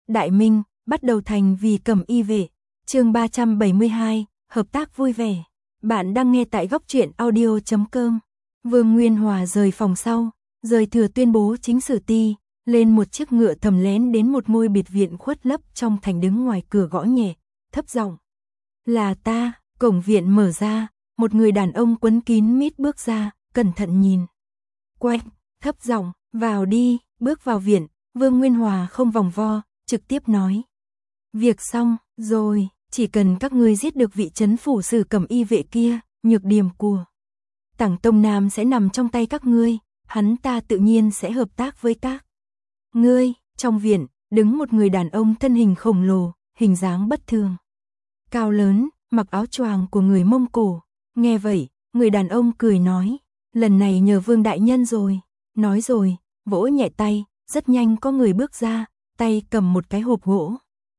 Đại Minh, bắt đầu thành vì Cẩm Y vệ. Chương 372, hợp tác vui vẻ. Bạn đang nghe tại góc truyện audio.com. Vương Nguyên Hòa rời phòng sau, rời thừa tuyên bố chính sử ti, lên một chiếc ngựa thầm lén đến một ngôi biệt viện khuất lấp trong thành, đứng ngoài cửa gõ nhẹ, thấp giọng. Là ta. Cổng viện mở ra, một người đàn ông quấn kín mít bước ra, cẩn thận nhìn. Quanh, thấp giọng, vào đi. Bước vào viện, Vương Nguyên Hòa không vòng vo, trực tiếp nói. Việc xong, rồi, chỉ cần các ngươi giết được vị trấn phủ sử Cẩm Y vệ kia, nhược điểm của Tảng Tông Nam sẽ nằm trong tay các ngươi, hắn ta tự nhiên sẽ hợp tác với các ngươi. Trong viện, đứng một người đàn ông thân hình khổng lồ, hình dáng bất thường. Cao lớn, mặc áo choàng của người Mông Cổ. Nghe vậy, người đàn ông cười nói, lần này nhờ Vương đại nhân rồi. Nói rồi, vỗ nhẹ tay, rất nhanh có người bước ra, tay cầm một cái hộp gỗ.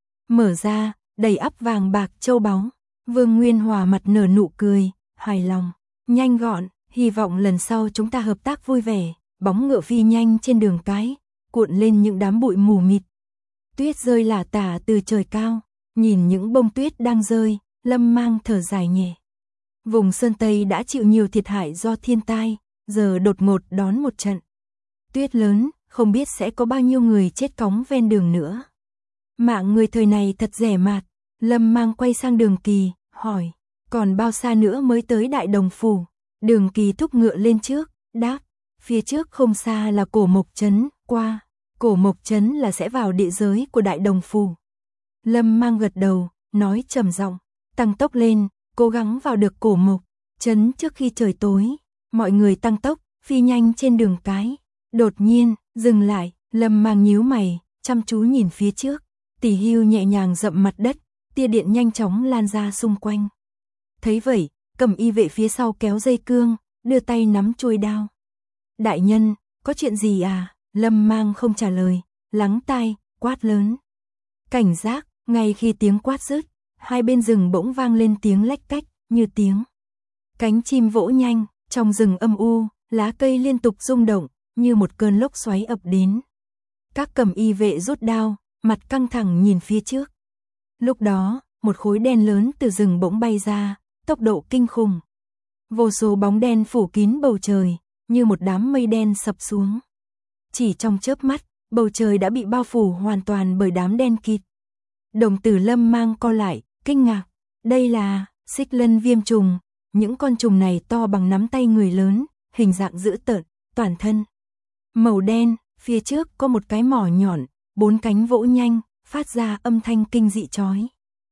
Mở ra, đầy ắp vàng bạc châu báu. Vương Nguyên Hòa mặt nở nụ cười, hài lòng, nhanh gọn, hy vọng lần sau chúng ta hợp tác vui vẻ. Bóng ngựa phi nhanh trên đường cái, cuộn lên những đám bụi mù mịt. Tuyết rơi lả tả từ trời cao, nhìn những bông tuyết đang rơi, Lâm Mang thở dài nhẹ. Vùng Sơn Tây đã chịu nhiều thiệt hại do thiên tai, giờ đột ngột đón một trận tuyết lớn, không biết sẽ có bao nhiêu người chết cóng ven đường nữa. Mạng người thời này thật rẻ mạt. Lâm Mang quay sang Đường Kỳ, hỏi, còn bao xa nữa mới tới Đại Đồng phủ? Đường Kỳ thúc ngựa lên trước, đáp, phía trước không xa là Cổ Mộc trấn, qua Cổ Mộc trấn là sẽ vào địa giới của Đại Đồng phủ. Lâm Mang gật đầu, nói trầm giọng, tăng tốc lên, cố gắng vào được Cổ Mộc trấn trước khi trời tối. Mọi người tăng tốc, phi nhanh trên đường cái. Đột nhiên, dừng lại, Lâm Mang nhíu mày, chăm chú nhìn phía trước. Tỉ hưu nhẹ nhàng dậm mặt đất, tia điện nhanh chóng lan ra xung quanh. Thấy vậy, Cẩm Y vệ phía sau kéo dây cương, đưa tay nắm chuôi đao. Đại nhân, có chuyện gì à? Lâm Mang không trả lời, lắng tai, quát lớn. Cảnh giác. Ngay khi tiếng quát dứt, hai bên rừng bỗng vang lên tiếng lách cách, như tiếng cánh chim vỗ nhanh. Trong rừng âm u, lá cây liên tục rung động, như một cơn lốc xoáy ập đến. Các Cẩm Y vệ rút đao, mặt căng thẳng nhìn phía trước. Lúc đó, một khối đen lớn từ rừng bỗng bay ra, tốc độ kinh khủng. Vô số bóng đen phủ kín bầu trời, như một đám mây đen sập xuống. Chỉ trong chớp mắt, bầu trời đã bị bao phủ hoàn toàn bởi đám đen kịt. Đồng tử Lâm Mang co lại, kinh ngạc. Đây là xích lân viêm trùng. Những con trùng này to bằng nắm tay người lớn, hình dạng dữ tợn, toàn thân màu đen. Phía trước có một cái mỏ nhọn, 4 cánh vỗ nhanh, phát ra âm thanh kinh dị chói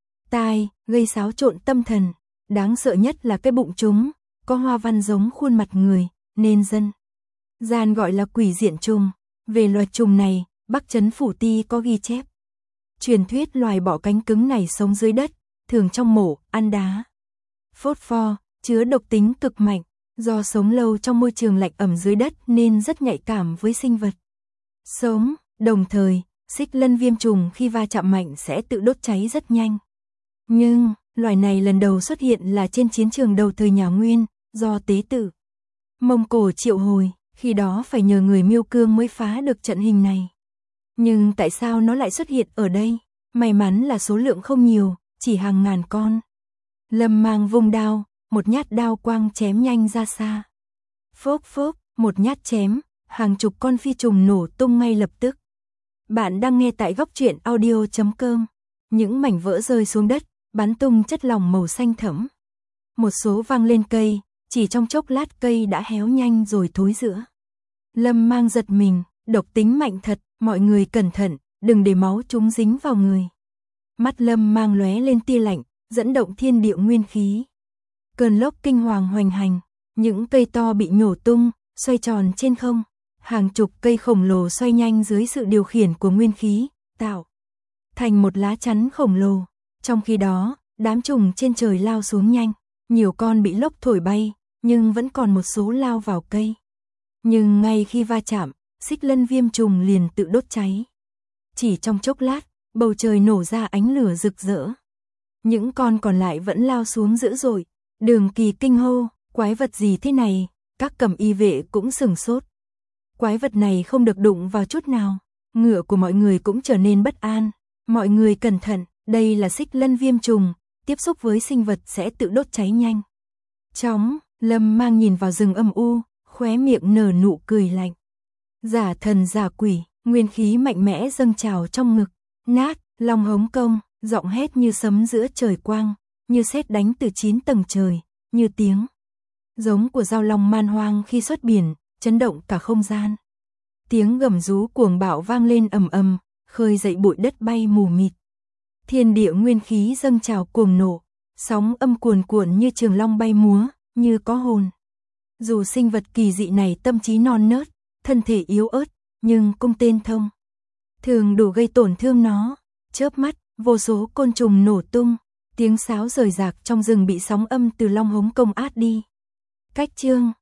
tai, gây xáo trộn tâm thần. Đáng sợ nhất là cái bụng chúng, có hoa văn giống khuôn mặt người, nên dân gian gọi là quỷ diện trùng. Về loài trùng này, Bắc Trấn Phủ Ti có ghi chép. Truyền thuyết loài bọ cánh cứng này sống dưới đất, thường trong mộ, ăn đá phốt pho, chứa độc tính cực mạnh. Do sống lâu trong môi trường lạnh ẩm dưới đất nên rất nhạy cảm với sinh vật sống. Đồng thời, xích lân viêm trùng khi va chạm mạnh sẽ tự đốt cháy rất nhanh. Nhưng, loài này lần đầu xuất hiện là trên chiến trường đầu thời nhà Nguyên, do tế tự Mông Cổ triệu hồi, khi đó phải nhờ người Miêu Cương mới phá được trận hình này. Nhưng tại sao nó lại xuất hiện ở đây? May mắn là số lượng không nhiều, chỉ hàng ngàn con. Lâm Mang vung đao, một nhát đao quang chém nhanh ra xa. Phốc phốc, một nhát chém, hàng chục con phi trùng nổ tung ngay lập tức. Bạn đang nghe tại góc truyện audio.com. Những mảnh vỡ rơi xuống đất, bắn tung chất lỏng màu xanh thẫm. Một số văng lên cây, chỉ trong chốc lát cây đã héo nhanh rồi thối rữa. Lâm Mang giật mình, độc tính mạnh thật, mọi người cẩn thận, đừng để máu chúng dính vào người. Mắt Lâm Mang lóe lên tia lạnh, dẫn động thiên địa nguyên khí. Cơn lốc kinh hoàng hoành hành, những cây to bị nhổ tung, xoay tròn trên không. Hàng chục cây khổng lồ xoay nhanh dưới sự điều khiển của nguyên khí, tạo thành một lá chắn khổng lồ. Trong khi đó, đám trùng trên trời lao xuống nhanh, nhiều con bị lốc thổi bay, nhưng vẫn còn một số lao vào cây. Nhưng ngay khi va chạm, xích lân viêm trùng liền tự đốt cháy. Chỉ trong chốc lát, bầu trời nổ ra ánh lửa rực rỡ. Những con còn lại vẫn lao xuống dữ dội. Đường Kỳ kinh hô, quái vật gì thế này? Các Cẩm Y vệ cũng sửng sốt. Quái vật này không được đụng vào chút nào. Ngựa của mọi người cũng trở nên bất an. Mọi người cẩn thận, đây là xích lân viêm trùng, tiếp xúc với sinh vật sẽ tự đốt cháy nhanh. Chóng, Lâm Mang nhìn vào rừng âm u, khóe miệng nở nụ cười lạnh. Giả thần giả quỷ, nguyên khí mạnh mẽ dâng trào trong ngực, nát, long hống công, giọng hét như sấm giữa trời quang, như sét đánh từ 9 tầng trời, như tiếng giống của dao long man hoang khi xuất biển, chấn động cả không gian. Tiếng gầm rú cuồng bạo vang lên ầm ầm, khơi dậy bụi đất bay mù mịt. Thiên địa nguyên khí dâng trào cuồng nộ, sóng âm cuồn cuộn như trường long bay múa, như có hồn. Dù sinh vật kỳ dị này tâm trí non nớt, thân thể yếu ớt, nhưng cung tên thông thường đủ gây tổn thương nó. Chớp mắt, vô số côn trùng nổ tung, tiếng sáo rời rạc trong rừng bị sóng âm từ long hống công át đi. Cách chương